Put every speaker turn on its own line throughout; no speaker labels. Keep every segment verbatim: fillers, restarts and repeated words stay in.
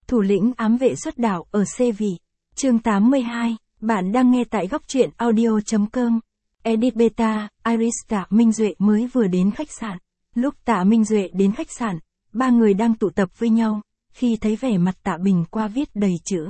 Thủ lĩnh ám vệ xuất đạo ở xê vị. Chương tám mươi hai, bạn đang nghe tại góc truyện audio chấm com. Edit Beta, Iris Tạ Minh Duệ mới vừa đến khách sạn. Lúc Tạ Minh Duệ đến khách sạn, ba người đang tụ tập với nhau, khi thấy vẻ mặt Tạ Bình qua viết đầy chữ.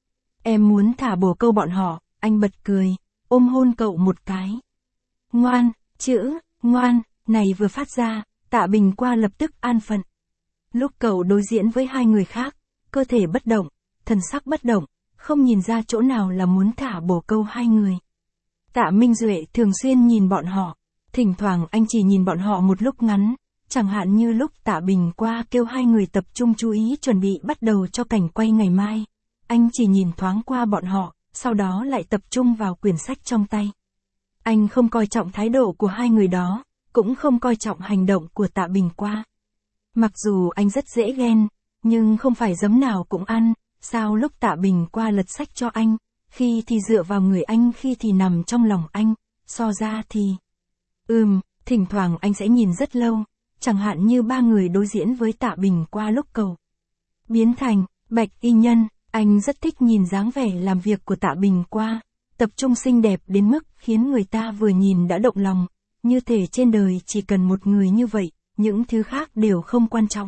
Em muốn thả bồ câu bọn họ, anh bật cười, ôm hôn cậu một cái. Ngoan, chữ, ngoan, này vừa phát ra, Tạ Bình qua lập tức an phận. Lúc cậu đối diện với hai người khác, cơ thể bất động, thần sắc bất động, không nhìn ra chỗ nào là muốn thả bồ câu hai người. Tạ Minh Duệ thường xuyên nhìn bọn họ, thỉnh thoảng anh chỉ nhìn bọn họ một lúc ngắn, chẳng hạn như lúc Tạ Bình qua kêu hai người tập trung chú ý chuẩn bị bắt đầu cho cảnh quay ngày mai. Anh chỉ nhìn thoáng qua bọn họ, sau đó lại tập trung vào quyển sách trong tay. Anh không coi trọng thái độ của hai người đó, cũng không coi trọng hành động của Tạ Bình qua. Mặc dù anh rất dễ ghen, nhưng không phải giấm nào cũng ăn, sao lúc Tạ Bình qua lật sách cho anh, khi thì dựa vào người anh khi thì nằm trong lòng anh, so ra thì... Ừm, thỉnh thoảng anh sẽ nhìn rất lâu, chẳng hạn như ba người đối diễn với Tạ Bình qua lúc cầu. Biến thành, Bạch Y Nhân, anh rất thích nhìn dáng vẻ làm việc của Tạ Bình qua, tập trung xinh đẹp đến mức khiến người ta vừa nhìn đã động lòng, như thể trên đời chỉ cần một người như vậy, những thứ khác đều không quan trọng.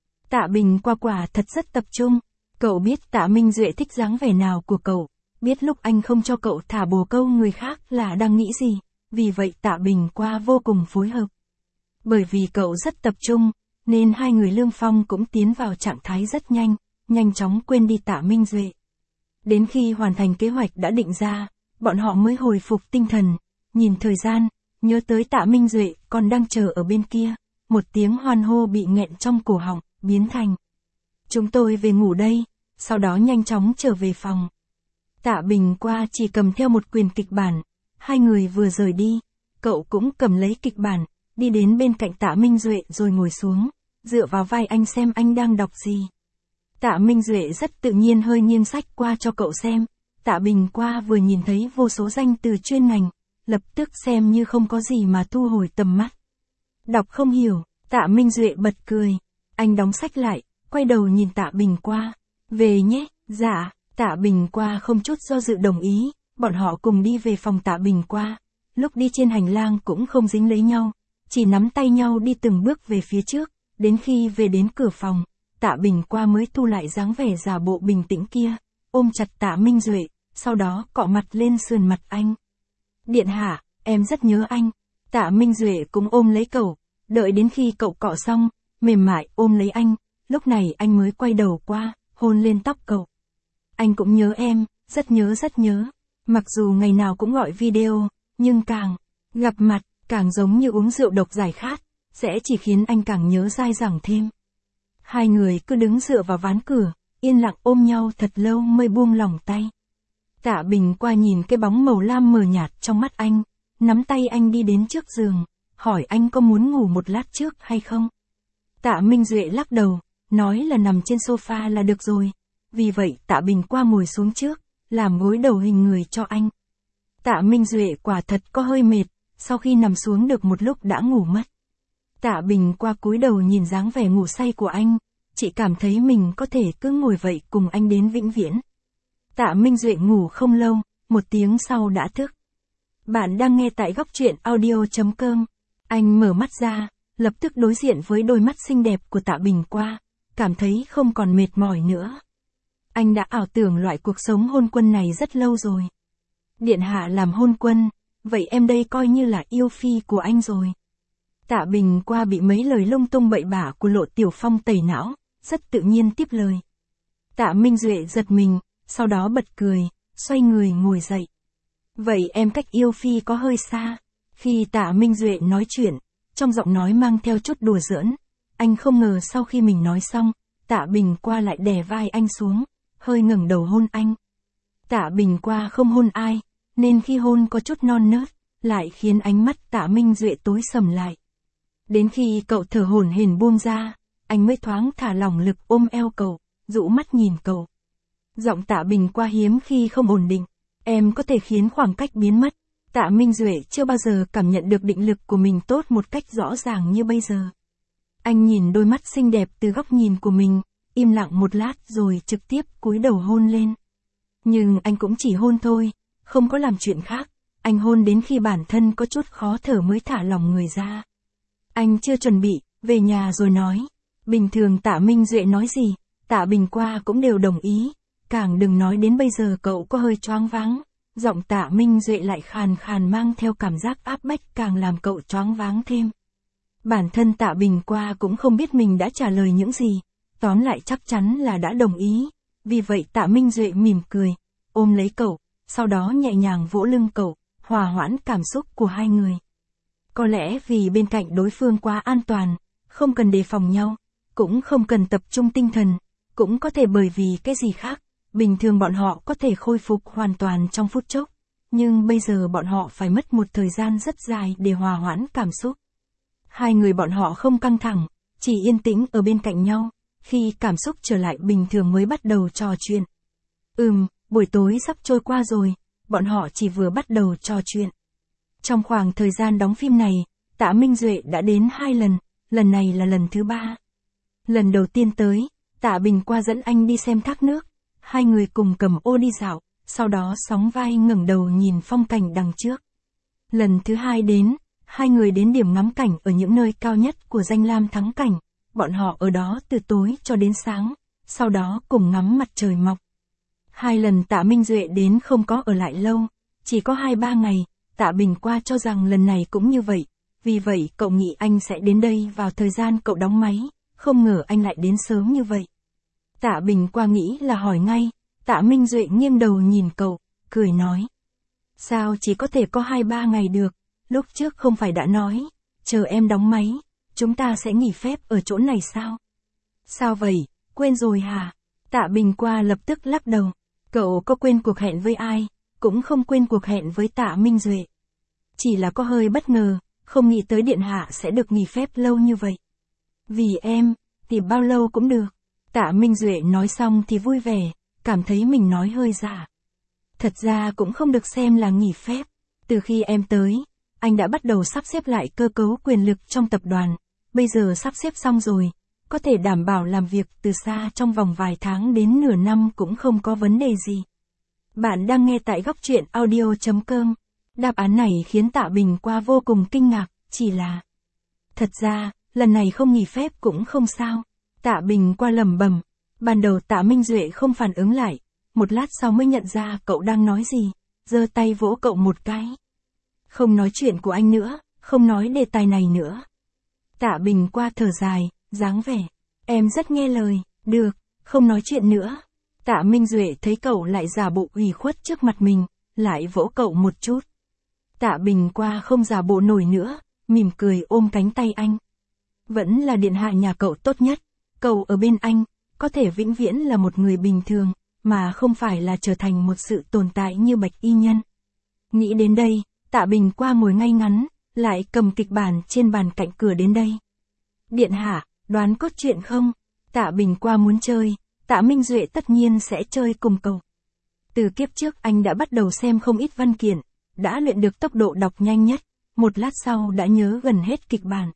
Tạ Bình qua quả thật rất tập trung, cậu biết Tạ Minh Duệ thích dáng vẻ nào của cậu, biết lúc anh không cho cậu thả bồ câu người khác là đang nghĩ gì, vì vậy Tạ Bình qua vô cùng phối hợp. Bởi vì cậu rất tập trung, nên hai người Lương Phong cũng tiến vào trạng thái rất nhanh, nhanh chóng quên đi Tạ Minh Duệ. Đến khi hoàn thành kế hoạch đã định ra, bọn họ mới hồi phục tinh thần, nhìn thời gian, nhớ tới Tạ Minh Duệ còn đang chờ ở bên kia, một tiếng hoan hô bị nghẹn trong cổ họng, biến thành. Chúng tôi về ngủ đây, sau đó nhanh chóng trở về phòng. Tạ Bình qua chỉ cầm theo một quyển kịch bản, hai người vừa rời đi, cậu cũng cầm lấy kịch bản, đi đến bên cạnh Tạ Minh Duệ rồi ngồi xuống, dựa vào vai anh xem anh đang đọc gì. Tạ Minh Duệ rất tự nhiên hơi nghiêng sách qua cho cậu xem, Tạ Bình qua vừa nhìn thấy vô số danh từ chuyên ngành, lập tức xem như không có gì mà thu hồi tầm mắt. Đọc không hiểu, Tạ Minh Duệ bật cười, anh đóng sách lại, quay đầu nhìn Tạ Bình qua, về nhé, dạ, Tạ Bình qua không chút do dự đồng ý, bọn họ cùng đi về phòng Tạ Bình qua, lúc đi trên hành lang cũng không dính lấy nhau, chỉ nắm tay nhau đi từng bước về phía trước, đến khi về đến cửa phòng, Tạ Bình qua mới thu lại dáng vẻ giả bộ bình tĩnh kia, ôm chặt Tạ Minh Duệ, sau đó cọ mặt lên sườn mặt anh. Điện hạ, em rất nhớ anh. Tạ Minh Duệ cũng ôm lấy cậu, đợi đến khi cậu cọ xong, mềm mại ôm lấy anh, lúc này anh mới quay đầu qua, hôn lên tóc cậu. Anh cũng nhớ em, rất nhớ rất nhớ. Mặc dù ngày nào cũng gọi video, nhưng càng gặp mặt, càng giống như uống rượu độc giải khát, sẽ chỉ khiến anh càng nhớ dai dẳng thêm. Hai người cứ đứng dựa vào ván cửa, yên lặng ôm nhau thật lâu mới buông lỏng tay. Tạ Bình qua nhìn cái bóng màu lam mờ nhạt trong mắt anh, nắm tay anh đi đến trước giường, hỏi anh có muốn ngủ một lát trước hay không. Tạ Minh Duệ lắc đầu, nói là nằm trên sofa là được rồi. Vì vậy Tạ Bình qua ngồi xuống trước, làm gối đầu hình người cho anh. Tạ Minh Duệ quả thật có hơi mệt, sau khi nằm xuống được một lúc đã ngủ mất. Tạ Bình qua cúi đầu nhìn dáng vẻ ngủ say của anh, chỉ cảm thấy mình có thể cứ ngồi vậy cùng anh đến vĩnh viễn. Tạ Minh Duệ ngủ không lâu, một tiếng sau đã thức. Bạn đang nghe tại góc truyện audio chấm com. Anh mở mắt ra, lập tức đối diện với đôi mắt xinh đẹp của Tạ Bình qua, cảm thấy không còn mệt mỏi nữa. Anh đã ảo tưởng loại cuộc sống hôn quân này rất lâu rồi. Điện hạ làm hôn quân, vậy em đây coi như là yêu phi của anh rồi. Tạ Bình qua bị mấy lời lung tung bậy bạ của Lộ Tiểu Phong tẩy não, rất tự nhiên tiếp lời. Tạ Minh Duệ giật mình, sau đó bật cười, xoay người ngồi dậy. Vậy em cách yêu phi có hơi xa. Khi Tạ Minh Duệ nói chuyện, trong giọng nói mang theo chút đùa giỡn, anh không ngờ sau khi mình nói xong, Tạ Bình qua lại đè vai anh xuống, hơi ngẩng đầu hôn anh. Tạ Bình qua không hôn ai, nên khi hôn có chút non nớt, lại khiến ánh mắt Tạ Minh Duệ tối sầm lại. Đến khi cậu thở hổn hển buông ra, anh mới thoáng thả lỏng lực ôm eo cậu, dụ mắt nhìn cậu. Giọng Tạ Bình qua hiếm khi không ổn định, em có thể khiến khoảng cách biến mất. Tạ Minh Duệ chưa bao giờ cảm nhận được định lực của mình tốt một cách rõ ràng như bây giờ. Anh nhìn đôi mắt xinh đẹp từ góc nhìn của mình, im lặng một lát rồi trực tiếp cúi đầu hôn lên. Nhưng anh cũng chỉ hôn thôi, không có làm chuyện khác. Anh hôn đến khi bản thân có chút khó thở mới thả lỏng người ra. Anh chưa chuẩn bị, về nhà rồi nói. Bình thường Tạ Minh Duệ nói gì, Tạ Bình qua cũng đều đồng ý. Càng đừng nói đến bây giờ cậu có hơi choáng váng. Giọng Tạ Minh Duệ lại khàn khàn mang theo cảm giác áp bách càng làm cậu choáng váng thêm. Bản thân Tạ Bình qua cũng không biết mình đã trả lời những gì. Tóm lại chắc chắn là đã đồng ý. Vì vậy Tạ Minh Duệ mỉm cười, ôm lấy cậu, sau đó nhẹ nhàng vỗ lưng cậu, hòa hoãn cảm xúc của hai người. Có lẽ vì bên cạnh đối phương quá an toàn, không cần đề phòng nhau, cũng không cần tập trung tinh thần, cũng có thể bởi vì cái gì khác. Bình thường bọn họ có thể khôi phục hoàn toàn trong phút chốc, nhưng bây giờ bọn họ phải mất một thời gian rất dài để hòa hoãn cảm xúc. Hai người bọn họ không căng thẳng, chỉ yên tĩnh ở bên cạnh nhau, khi cảm xúc trở lại bình thường mới bắt đầu trò chuyện. Ừm, buổi tối sắp trôi qua rồi, bọn họ chỉ vừa bắt đầu trò chuyện. Trong khoảng thời gian đóng phim này, Tạ Minh Duệ đã đến hai lần, lần này là lần thứ ba. Lần đầu tiên tới, Tạ Bình qua dẫn anh đi xem thác nước. Hai người cùng cầm ô đi dạo, sau đó sóng vai ngẩng đầu nhìn phong cảnh đằng trước. Lần thứ hai đến, hai người đến điểm ngắm cảnh ở những nơi cao nhất của danh lam thắng cảnh. Bọn họ ở đó từ tối cho đến sáng, sau đó cùng ngắm mặt trời mọc. Hai lần Tạ Minh Duệ đến không có ở lại lâu, chỉ có hai ba ngày. Tạ Bình qua cho rằng lần này cũng như vậy, vì vậy cậu nghĩ anh sẽ đến đây vào thời gian cậu đóng máy, không ngờ anh lại đến sớm như vậy. Tạ Bình qua nghĩ là hỏi ngay, Tạ Minh Duệ nghiêng đầu nhìn cậu, cười nói. Sao chỉ có thể có hai ba ngày được, lúc trước không phải đã nói, chờ em đóng máy, chúng ta sẽ nghỉ phép ở chỗ này sao? Sao vậy, quên rồi hả? Tạ Bình qua lập tức lắc đầu, cậu có quên cuộc hẹn với ai, cũng không quên cuộc hẹn với Tạ Minh Duệ. Chỉ là có hơi bất ngờ, không nghĩ tới điện hạ sẽ được nghỉ phép lâu như vậy. Vì em, thì bao lâu cũng được. Tạ Minh Duệ nói xong thì vui vẻ, cảm thấy mình nói hơi giả. Thật ra cũng không được xem là nghỉ phép. Từ khi em tới, anh đã bắt đầu sắp xếp lại cơ cấu quyền lực trong tập đoàn. Bây giờ sắp xếp xong rồi, có thể đảm bảo làm việc từ xa trong vòng vài tháng đến nửa năm cũng không có vấn đề gì. Bạn đang nghe tại góc truyện audio chấm com. Đáp án này khiến Tạ Bình qua vô cùng kinh ngạc, chỉ là... Thật ra, lần này không nghỉ phép cũng không sao. Tạ Bình qua lẩm bẩm. Ban đầu Tạ Minh Duệ không phản ứng lại, một lát sau mới nhận ra cậu đang nói gì, giơ tay vỗ cậu một cái. Không nói chuyện của anh nữa, không nói đề tài này nữa. Tạ Bình qua thở dài, dáng vẻ. Em rất nghe lời, được, không nói chuyện nữa. Tạ Minh Duệ thấy cậu lại giả bộ ủy khuất trước mặt mình, lại vỗ cậu một chút. Tạ Bình qua không giả bộ nổi nữa, mỉm cười ôm cánh tay anh. Vẫn là điện hạ nhà cậu tốt nhất, cậu ở bên anh, có thể vĩnh viễn là một người bình thường, mà không phải là trở thành một sự tồn tại như Bạch Y Nhân. Nghĩ đến đây, Tạ Bình qua ngồi ngay ngắn, lại cầm kịch bản trên bàn cạnh cửa đến đây. Điện hạ, đoán cốt truyện không? Tạ Bình qua muốn chơi, Tạ Minh Duệ tất nhiên sẽ chơi cùng cậu. Từ kiếp trước anh đã bắt đầu xem không ít văn kiện, đã luyện được tốc độ đọc nhanh nhất, một lát sau đã nhớ gần hết kịch bản.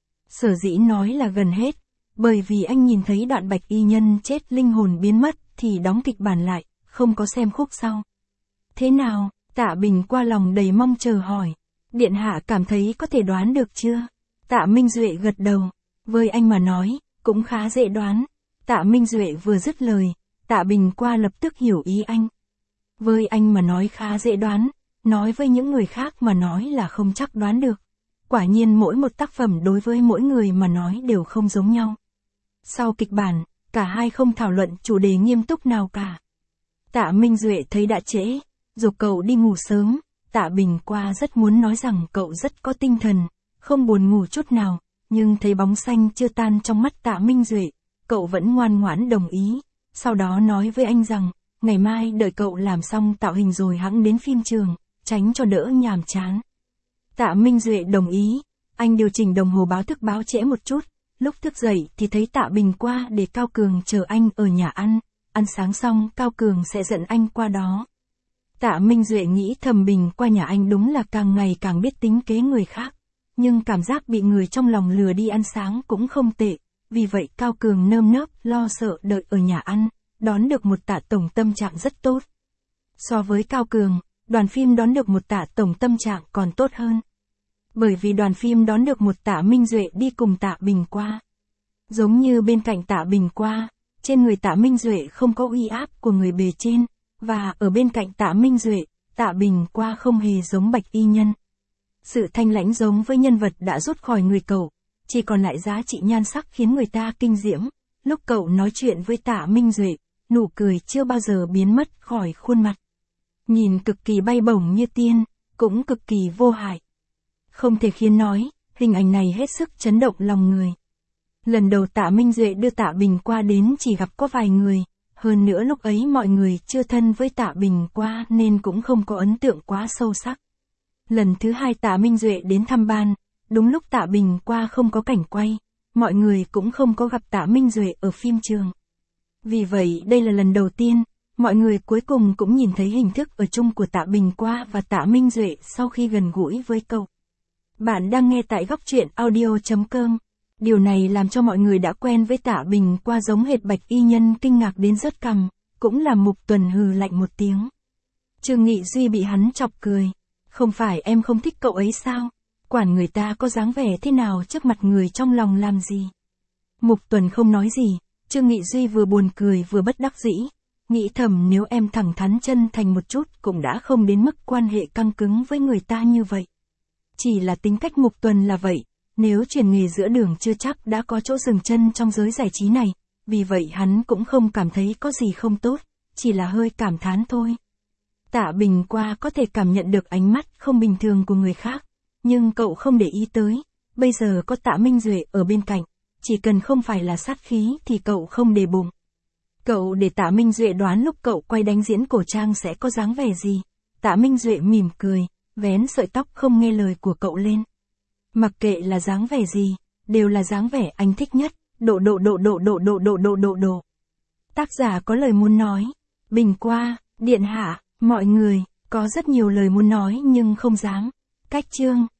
Sở dĩ nói là gần hết, bởi vì anh nhìn thấy đoạn Bạch Y Nhân chết linh hồn biến mất thì đóng kịch bản lại, không có xem khúc sau. Thế nào? Tạ Bình qua lòng đầy mong chờ hỏi. Điện hạ cảm thấy có thể đoán được chưa? Tạ Minh Duệ gật đầu. Với anh mà nói, cũng khá dễ đoán. Tạ Minh Duệ vừa dứt lời, Tạ Bình qua lập tức hiểu ý anh. Với anh mà nói khá dễ đoán, nói với những người khác mà nói là không chắc đoán được. Quả nhiên mỗi một tác phẩm đối với mỗi người mà nói đều không giống nhau. Sau kịch bản, cả hai không thảo luận chủ đề nghiêm túc nào cả. Tạ Minh Duệ thấy đã trễ, giục cậu đi ngủ sớm. Tạ Bình qua rất muốn nói rằng cậu rất có tinh thần, không buồn ngủ chút nào, nhưng thấy bóng xanh chưa tan trong mắt Tạ Minh Duệ, cậu vẫn ngoan ngoãn đồng ý. Sau đó nói với anh rằng, ngày mai đợi cậu làm xong tạo hình rồi hẵng đến phim trường, tránh cho đỡ nhàm chán. Tạ Minh Duệ đồng ý, anh điều chỉnh đồng hồ báo thức báo trễ một chút, lúc thức dậy thì thấy Tạ Bình qua để Cao Cường chờ anh ở nhà ăn, ăn sáng xong Cao Cường sẽ dẫn anh qua đó. Tạ Minh Duệ nghĩ thầm Bình qua nhà anh đúng là càng ngày càng biết tính kế người khác, nhưng cảm giác bị người trong lòng lừa đi ăn sáng cũng không tệ, vì vậy Cao Cường nơm nớp lo sợ đợi ở nhà ăn, đón được một Tạ tổng tâm trạng rất tốt. So với Cao Cường, đoàn phim đón được một Tạ tổng tâm trạng còn tốt hơn. Bởi vì đoàn phim đón được một Tạ Minh Duệ đi cùng Tạ Bình Qua. Giống như bên cạnh Tạ Bình Qua, trên người Tạ Minh Duệ không có uy áp của người bề trên, và ở bên cạnh Tạ Minh Duệ, Tạ Bình Qua không hề giống Bạch Y Nhân. Sự thanh lãnh giống với nhân vật đã rút khỏi người cậu, chỉ còn lại giá trị nhan sắc khiến người ta kinh diễm. Lúc cậu nói chuyện với Tạ Minh Duệ, nụ cười chưa bao giờ biến mất khỏi khuôn mặt. Nhìn cực kỳ bay bổng như tiên, cũng cực kỳ vô hại. Không thể khiến nói, hình ảnh này hết sức chấn động lòng người. Lần đầu Tạ Minh Duệ đưa Tạ Bình Qua đến chỉ gặp có vài người, hơn nữa lúc ấy mọi người chưa thân với Tạ Bình Qua nên cũng không có ấn tượng quá sâu sắc. Lần thứ hai Tạ Minh Duệ đến thăm ban, đúng lúc Tạ Bình Qua không có cảnh quay, mọi người cũng không có gặp Tạ Minh Duệ ở phim trường. Vì vậy đây là lần đầu tiên, mọi người cuối cùng cũng nhìn thấy hình thức ở chung của Tạ Bình Qua và Tạ Minh Duệ sau khi gần gũi với cậu. Bạn đang nghe tại góc truyện audio chấm com. Điều này làm cho mọi người đã quen với Tạ Bình Qua giống hệt Bạch Y Nhân kinh ngạc đến rớt cằm, cũng là Mục Tuần hừ lạnh một tiếng. Trương Nghị Duy bị hắn chọc cười. Không phải em không thích cậu ấy sao? Quản người ta có dáng vẻ thế nào trước mặt người trong lòng làm gì? Mục Tuần không nói gì, Trương Nghị Duy vừa buồn cười vừa bất đắc dĩ, nghĩ thầm nếu em thẳng thắn chân thành một chút cũng đã không đến mức quan hệ căng cứng với người ta như vậy. Chỉ là tính cách Mục Tuần là vậy, nếu chuyển nghề giữa đường chưa chắc đã có chỗ dừng chân trong giới giải trí này, vì vậy hắn cũng không cảm thấy có gì không tốt, chỉ là hơi cảm thán thôi. Tạ Bình Qua có thể cảm nhận được ánh mắt không bình thường của người khác, nhưng cậu không để ý tới, bây giờ có Tạ Minh Duệ ở bên cạnh, chỉ cần không phải là sát khí thì cậu không để bụng. Cậu để Tạ Minh Duệ đoán lúc cậu quay đánh diễn cổ trang sẽ có dáng vẻ gì. Tạ Minh Duệ mỉm cười, vén sợi tóc không nghe lời của cậu lên. Mặc kệ là dáng vẻ gì, đều là dáng vẻ anh thích nhất, độ độ độ độ độ độ độ độ độ độ. Tác giả có lời muốn nói. Bình Qua, điện hạ, mọi người, có rất nhiều lời muốn nói nhưng không dám. Cách chương.